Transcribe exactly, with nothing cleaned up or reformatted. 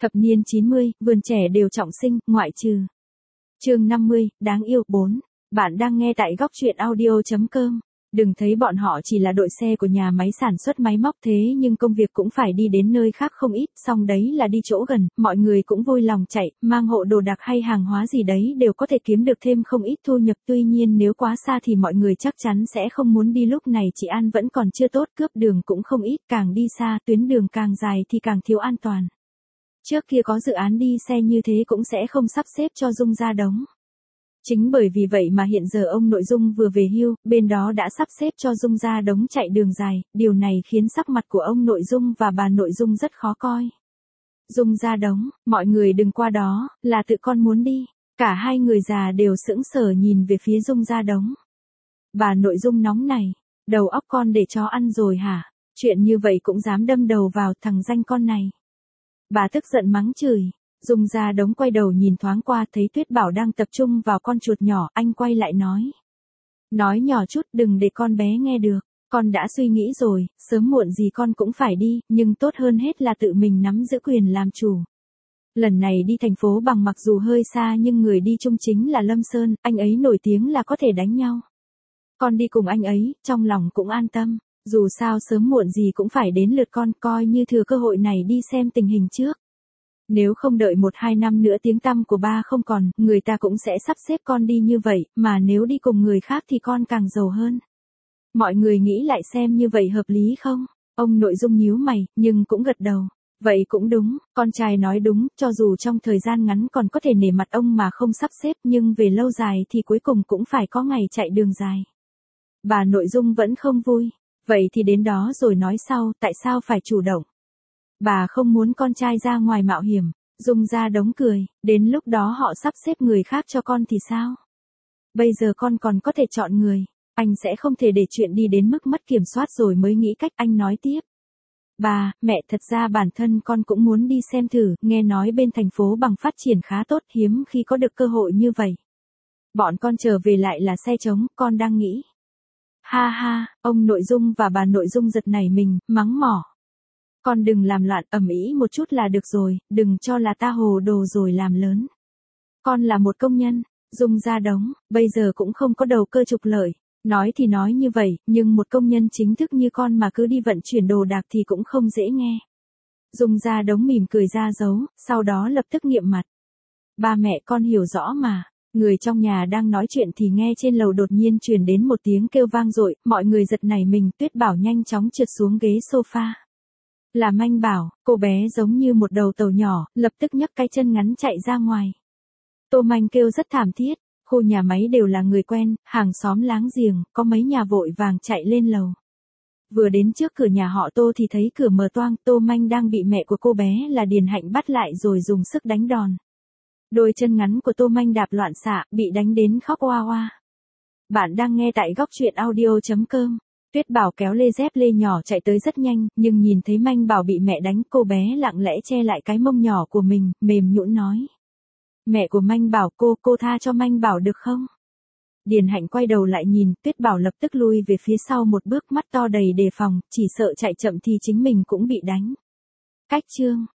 Thập niên chín mươi, vườn trẻ đều trọng sinh, ngoại trừ. Chương năm mươi, đáng yêu bốn. Bạn đang nghe tại góc truyện audio chấm com. Đừng thấy bọn họ chỉ là đội xe của nhà máy sản xuất máy móc thế nhưng công việc cũng phải đi đến nơi khác không ít, xong đấy là đi chỗ gần, mọi người cũng vui lòng chạy, mang hộ đồ đạc hay hàng hóa gì đấy đều có thể kiếm được thêm không ít thu nhập. Tuy nhiên nếu quá xa thì mọi người chắc chắn sẽ không muốn đi. Lúc này chị An vẫn còn chưa tốt, cướp đường cũng không ít, càng đi xa tuyến đường càng dài thì càng thiếu an toàn. Trước kia có dự án đi xe như thế cũng sẽ không sắp xếp cho Dung ra đống. Chính bởi vì vậy mà hiện giờ ông nội Dung vừa về hưu, bên đó đã sắp xếp cho Dung ra đống chạy đường dài, điều này khiến sắc mặt của ông nội Dung và bà nội Dung rất khó coi. Dung ra đống, mọi người đừng qua đó, là tự con muốn đi. Cả hai người già đều sững sờ nhìn về phía Dung ra đống. Bà nội Dung nóng này, đầu óc con để chó ăn rồi hả? Chuyện như vậy cũng dám đâm đầu vào thằng danh con này. Bà tức giận mắng chửi. Dung ra đống quay đầu nhìn thoáng qua thấy Tuyết Bảo đang tập trung vào con chuột nhỏ, anh quay lại nói. Nói nhỏ chút đừng để con bé nghe được, con đã suy nghĩ rồi, sớm muộn gì con cũng phải đi, nhưng tốt hơn hết là tự mình nắm giữ quyền làm chủ. Lần này đi thành phố Bằng mặc dù hơi xa nhưng người đi chung chính là Lâm Sơn, anh ấy nổi tiếng là có thể đánh nhau. Con đi cùng anh ấy, trong lòng cũng an tâm, dù sao sớm muộn gì cũng phải đến lượt con, coi như thừa cơ hội này đi xem tình hình trước. Nếu không đợi một hai năm nữa tiếng tăm của ba không còn, người ta cũng sẽ sắp xếp con đi như vậy, mà nếu đi cùng người khác thì con càng giàu hơn. Mọi người nghĩ lại xem như vậy hợp lý không? Ông nội Dung nhíu mày, nhưng cũng gật đầu. Vậy cũng đúng, con trai nói đúng, cho dù trong thời gian ngắn còn có thể nể mặt ông mà không sắp xếp nhưng về lâu dài thì cuối cùng cũng phải có ngày chạy đường dài. Bà nội Dung vẫn không vui. Vậy thì đến đó rồi nói sau, tại sao phải chủ động? Bà không muốn con trai ra ngoài mạo hiểm. Dung ra đống cười, đến lúc đó họ sắp xếp người khác cho con thì sao? Bây giờ con còn có thể chọn người, anh sẽ không thể để chuyện đi đến mức mất kiểm soát rồi mới nghĩ cách. Anh nói tiếp. Bà, mẹ, thật ra bản thân con cũng muốn đi xem thử, nghe nói bên thành phố Bằng phát triển khá tốt, hiếm khi có được cơ hội như vậy. Bọn con trở về lại là xe trống, con đang nghĩ. Ha ha, ông nội Dung và bà nội Dung giật nảy mình, mắng mỏ. Con đừng làm loạn, ầm ĩ một chút là được rồi, đừng cho là ta hồ đồ rồi làm lớn. Con là một công nhân, Dung ra đống, bây giờ cũng không có đầu cơ trục lợi. Nói thì nói như vậy, nhưng một công nhân chính thức như con mà cứ đi vận chuyển đồ đạc thì cũng không dễ nghe. Dung ra đống mỉm cười ra dấu, sau đó lập tức nghiệm mặt. Ba mẹ con hiểu rõ mà. Người trong nhà đang nói chuyện thì nghe trên lầu đột nhiên truyền đến một tiếng kêu vang dội, mọi người giật nảy mình. Tuyết Bảo nhanh chóng trượt xuống ghế sofa. Là Manh Bảo, cô bé giống như một đầu tàu nhỏ, lập tức nhấc cái chân ngắn chạy ra ngoài. Tô Manh kêu rất thảm thiết, khu nhà máy đều là người quen, hàng xóm láng giềng, có mấy nhà vội vàng chạy lên lầu. Vừa đến trước cửa nhà họ Tô thì thấy cửa mở toang, Tô Manh đang bị mẹ của cô bé là Điền Hạnh bắt lại rồi dùng sức đánh đòn. Đôi chân ngắn của Tô Manh đạp loạn xạ, bị đánh đến khóc oa oa. Bạn đang nghe tại góc truyện audio chấm com. Tuyết Bảo kéo lê dép lê nhỏ chạy tới rất nhanh, nhưng nhìn thấy Manh Bảo bị mẹ đánh, cô bé lặng lẽ che lại cái mông nhỏ của mình, mềm nhũn nói. Mẹ của Manh Bảo, cô, cô tha cho Manh Bảo được không? Điền Hạnh quay đầu lại nhìn, Tuyết Bảo lập tức lui về phía sau một bước, mắt to đầy đề phòng, chỉ sợ chạy chậm thì chính mình cũng bị đánh. Cách chương.